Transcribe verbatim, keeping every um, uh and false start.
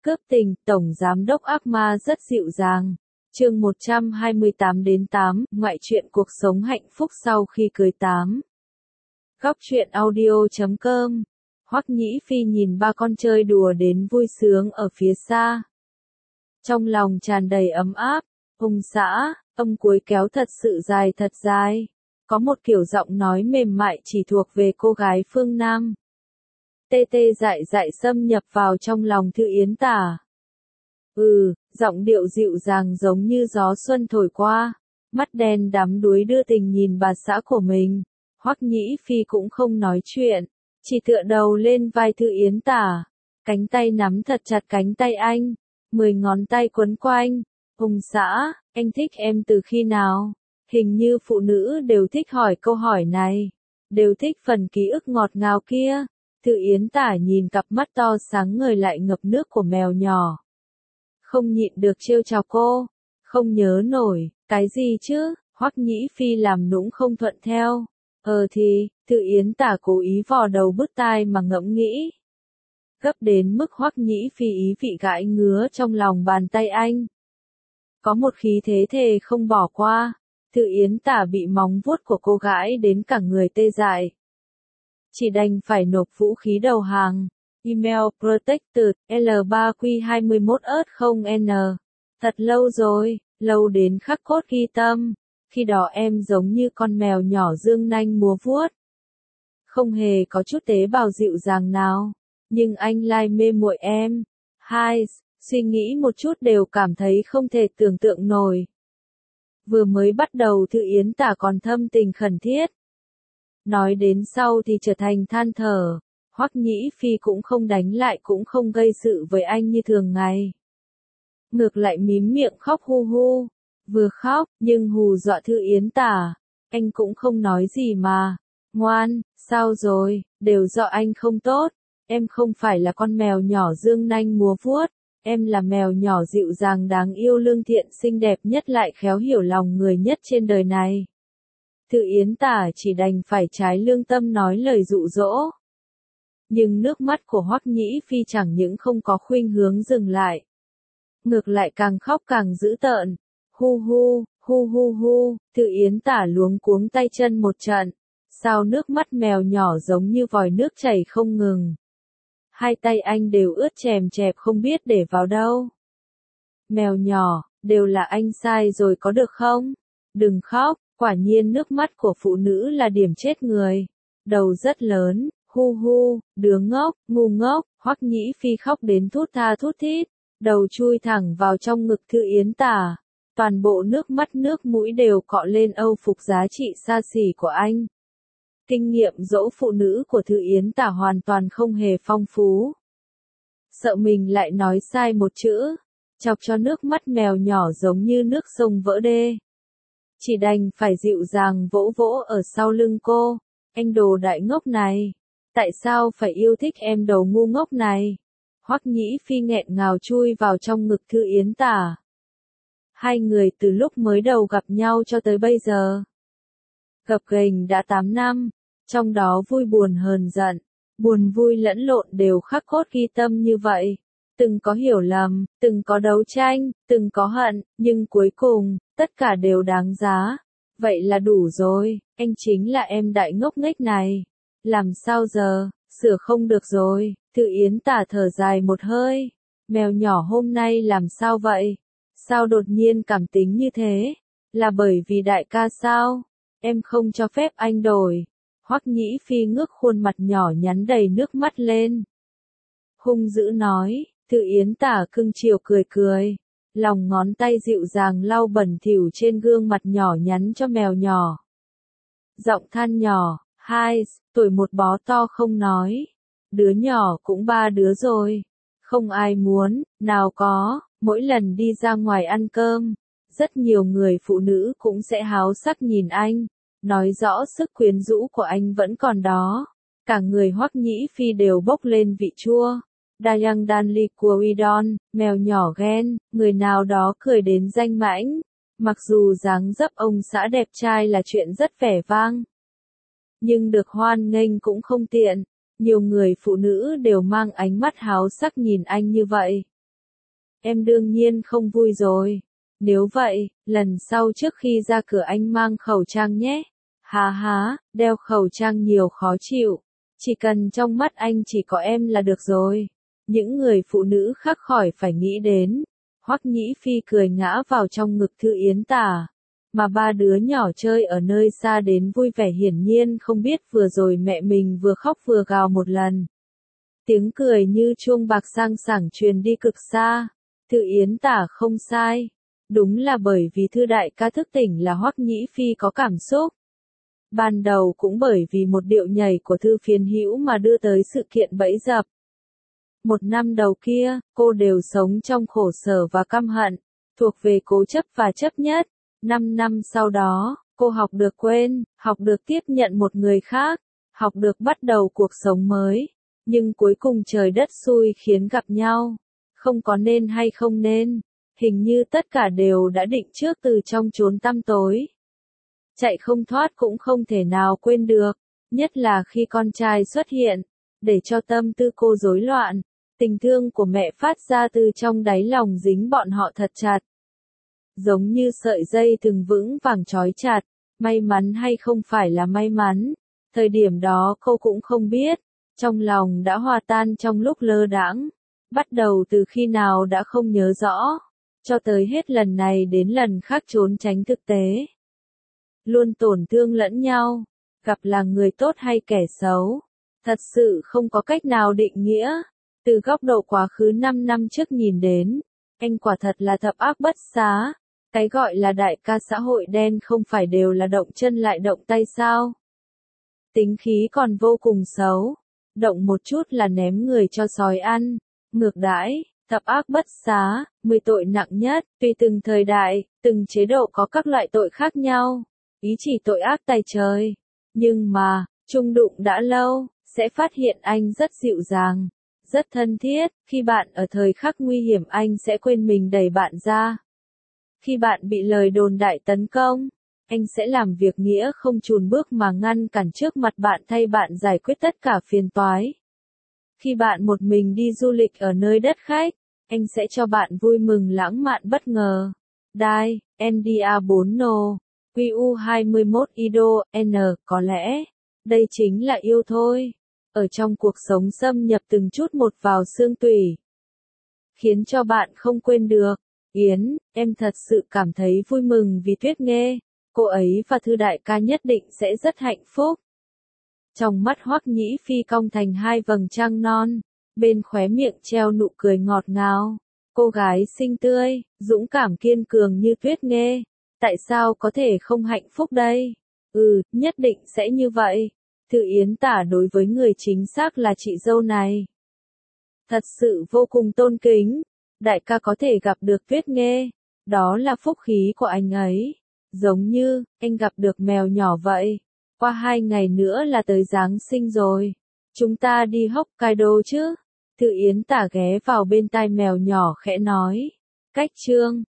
Cướp tình, Tổng Giám đốc ác ma rất dịu dàng. Chương một trăm hai mươi tám đến tám, ngoại truyện cuộc sống hạnh phúc sau khi cưới tám. Góc truyện audio chấm com. Hoắc Nhĩ Phi nhìn ba con chơi đùa đến vui sướng ở phía xa. Trong lòng tràn đầy ấm áp, ông xã, ông cuối kéo thật sự dài thật dài. Có một kiểu giọng nói mềm mại chỉ thuộc về cô gái phương Nam. Tê tê dại dại xâm nhập vào trong lòng Thư Yến Tả. Ừ, giọng điệu dịu dàng giống như gió xuân thổi qua, mắt đen đắm đuối đưa tình nhìn bà xã của mình. Hoắc Nhĩ Phi cũng không nói chuyện, chỉ tựa đầu lên vai Thư Yến Tả, cánh tay nắm thật chặt cánh tay anh, mười ngón tay quấn quanh. Ông xã, anh thích em từ khi nào? Hình như phụ nữ đều thích hỏi câu hỏi này, đều thích phần ký ức ngọt ngào kia. Thư Yến Tả nhìn cặp mắt to sáng ngời lại ngập nước của mèo nhỏ. Không nhịn được trêu chọc cô. Không nhớ nổi, cái gì chứ? Hoắc Nhĩ Phi làm nũng không thuận theo. Ờ thì, Thư Yến Tả cố ý vò đầu bứt tai mà ngẫm nghĩ. Gấp đến mức Hoắc Nhĩ Phi ý vị gãi ngứa trong lòng bàn tay anh. Có một khí thế thề không bỏ qua. Thư Yến Tả bị móng vuốt của cô gãi đến cả người tê dại. Chỉ đành phải nộp vũ khí đầu hàng. Email protected L ba Q hai mốt ớt không N. Thật lâu rồi, lâu đến khắc cốt ghi tâm. Khi đó em giống như con mèo nhỏ dương nanh múa vuốt. Không hề có chút tế bào dịu dàng nào. Nhưng anh lại mê muội em. Hai, suy nghĩ một chút đều cảm thấy không thể tưởng tượng nổi. Vừa mới bắt đầu Thư Yến Tả còn thâm tình khẩn thiết. Nói đến sau thì trở thành than thở. Hoắc Nhĩ Phi cũng không đánh lại cũng không gây sự với anh như thường ngày. Ngược lại mím miệng khóc hu hu. Vừa khóc, nhưng hù dọa Thư Yến Tả. Anh cũng không nói gì mà. Ngoan, sao rồi, đều do anh không tốt. Em không phải là con mèo nhỏ dương nanh múa vuốt. Em là mèo nhỏ dịu dàng đáng yêu lương thiện xinh đẹp nhất lại khéo hiểu lòng người nhất trên đời này. Thư Yến Tả chỉ đành phải trái lương tâm nói lời dụ dỗ. Nhưng nước mắt của Hoắc Nhĩ Phi chẳng những không có khuynh hướng dừng lại. Ngược lại càng khóc càng dữ tợn. Hu hu, hu hu hu, Thư Yến Tả luống cuống tay chân một trận. Sao nước mắt mèo nhỏ giống như vòi nước chảy không ngừng. Hai tay anh đều ướt chèm chẹp không biết để vào đâu. Mèo nhỏ, đều là anh sai rồi có được không? Đừng khóc, quả nhiên nước mắt của phụ nữ là điểm chết người. Đầu rất lớn, hu hu, đứa ngốc, ngu ngốc, Hoắc Nhĩ Phi khóc đến thút tha thút thít, đầu chui thẳng vào trong ngực Thư Yến Tả. Toàn bộ nước mắt nước mũi đều cọ lên âu phục giá trị xa xỉ của anh. Kinh nghiệm dỗ phụ nữ của Thư Yến Tả hoàn toàn không hề phong phú. Sợ mình lại nói sai một chữ, chọc cho nước mắt mèo nhỏ giống như nước sông vỡ đê. Chỉ đành phải dịu dàng vỗ vỗ ở sau lưng cô. Anh đồ đại ngốc này, tại sao phải yêu thích em đầu ngu ngốc này? Hoắc Nhĩ Phi nghẹn ngào chui vào trong ngực Thư Yến Tả. Hai người từ lúc mới đầu gặp nhau cho tới bây giờ. Gập ghềnh đã tám năm, trong đó vui buồn hờn giận, buồn vui lẫn lộn đều khắc cốt ghi tâm như vậy. Từng có hiểu lầm, từng có đấu tranh, từng có hận, nhưng cuối cùng, tất cả đều đáng giá. Vậy là đủ rồi, anh chính là em đại ngốc nghếch này. Làm sao giờ, sửa không được rồi. Thư Yến Tả thở dài một hơi. Mèo nhỏ hôm nay làm sao vậy? Sao đột nhiên cảm tính như thế? Là bởi vì đại ca sao? Em không cho phép anh đổi. Hoắc Nhĩ Phi ngước khuôn mặt nhỏ nhắn đầy nước mắt lên. Hung dữ nói. Thư Yến Tả cưng chiều cười cười. Lòng ngón tay dịu dàng lau bẩn thỉu trên gương mặt nhỏ nhắn cho mèo nhỏ. Giọng than nhỏ. Hai, tuổi một bó to không nói. Đứa nhỏ cũng ba đứa rồi. Không ai muốn, nào có, mỗi lần đi ra ngoài ăn cơm. Rất nhiều người phụ nữ cũng sẽ háo sắc nhìn anh. Nói rõ sức quyến rũ của anh vẫn còn đó. Cả người Hoắc Nhĩ Phi đều bốc lên vị chua. Dayang Danli của Widon, mèo nhỏ ghen, người nào đó cười đến danh mãnh. Mặc dù dáng dấp ông xã đẹp trai là chuyện rất vẻ vang. Nhưng được hoan nghênh cũng không tiện. Nhiều người phụ nữ đều mang ánh mắt háo sắc nhìn anh như vậy. em đương nhiên không vui rồi. Nếu vậy, lần sau trước khi ra cửa anh mang khẩu trang nhé. Há há, đeo khẩu trang nhiều khó chịu. Chỉ cần trong mắt anh chỉ có em là được rồi. Những người phụ nữ khác khỏi phải nghĩ đến. Hoắc Nhĩ Phi cười ngã vào trong ngực Thư Yến Tả. Mà ba đứa nhỏ chơi ở nơi xa đến vui vẻ hiển nhiên không biết vừa rồi mẹ mình vừa khóc vừa gào một lần. Tiếng cười như chuông bạc sang sảng truyền đi cực xa. Thư Yến Tả không sai. Đúng là bởi vì Thư đại ca thức tỉnh là Hoắc Nhĩ Phi có cảm xúc. Ban đầu cũng bởi vì một điệu nhảy của Thư Phiến Hữu mà đưa tới sự kiện bẫy dập. Một năm đầu kia, cô đều sống trong khổ sở và căm hận, thuộc về cố chấp và chấp nhất. Năm năm sau đó, cô học được quên, học được tiếp nhận một người khác, học được bắt đầu cuộc sống mới. Nhưng cuối cùng trời đất xui khiến gặp nhau. Không có nên hay không nên, hình như tất cả đều đã định trước từ trong chốn tăm tối. Chạy không thoát cũng không thể nào quên được, nhất là khi con trai xuất hiện, để cho tâm tư cô rối loạn. Tình thương của mẹ phát ra từ trong đáy lòng dính bọn họ thật chặt. Giống như sợi dây thừng vững vàng trói chặt, may mắn hay không phải là may mắn. Thời điểm đó cô cũng không biết, trong lòng đã hòa tan trong lúc lơ đãng. Bắt đầu từ khi nào đã không nhớ rõ, cho tới hết lần này đến lần khác trốn tránh thực tế. Luôn tổn thương lẫn nhau, gặp là người tốt hay kẻ xấu, thật sự không có cách nào định nghĩa. Từ góc độ quá khứ năm năm trước nhìn đến, anh quả thật là thập ác bất xá. Cái gọi là đại ca xã hội đen không phải đều là động chân lại động tay sao? Tính khí còn vô cùng xấu, động một chút là ném người cho sói ăn. Ngược đãi, thập ác bất xá, mười tội nặng nhất, tùy từng thời đại, từng chế độ có các loại tội khác nhau. Ý chỉ tội ác tày trời. Nhưng mà, chung đụng đã lâu, sẽ phát hiện anh rất dịu dàng, rất thân thiết. Khi bạn ở thời khắc nguy hiểm anh sẽ quên mình đẩy bạn ra. Khi bạn bị lời đồn đại tấn công, anh sẽ làm việc nghĩa không chùn bước mà ngăn cản trước mặt bạn thay bạn giải quyết tất cả phiền toái. Khi bạn một mình đi du lịch ở nơi đất khách, anh sẽ cho bạn vui mừng lãng mạn bất ngờ. Đai, en đê a bốn nô, quy u hai mốt ido, N, có lẽ, đây chính là yêu thôi. Ở trong cuộc sống xâm nhập từng chút một vào xương tủy, khiến cho bạn không quên được. Yến, em thật sự cảm thấy vui mừng vì Tuyết Nghê, cô ấy và Thư đại ca nhất định sẽ rất hạnh phúc. Trong mắt Hoắc Nhĩ Phi cong thành hai vầng trăng non, bên khóe miệng treo nụ cười ngọt ngào. Cô gái xinh tươi, dũng cảm kiên cường như Tuyết Nghê, tại sao có thể không hạnh phúc đây? Ừ, nhất định sẽ như vậy. Thư Yến Tả đối với người chính xác là chị dâu này. Thật sự vô cùng tôn kính. Đại ca có thể gặp được Tuyết Nghê, đó là phúc khí của anh ấy. Giống như, anh gặp được mèo nhỏ vậy. Qua hai ngày nữa là tới Giáng sinh rồi. Chúng ta đi Hokkaido chứ? Thư Yến Tả ghé vào bên tai mèo nhỏ khẽ nói. Cách chương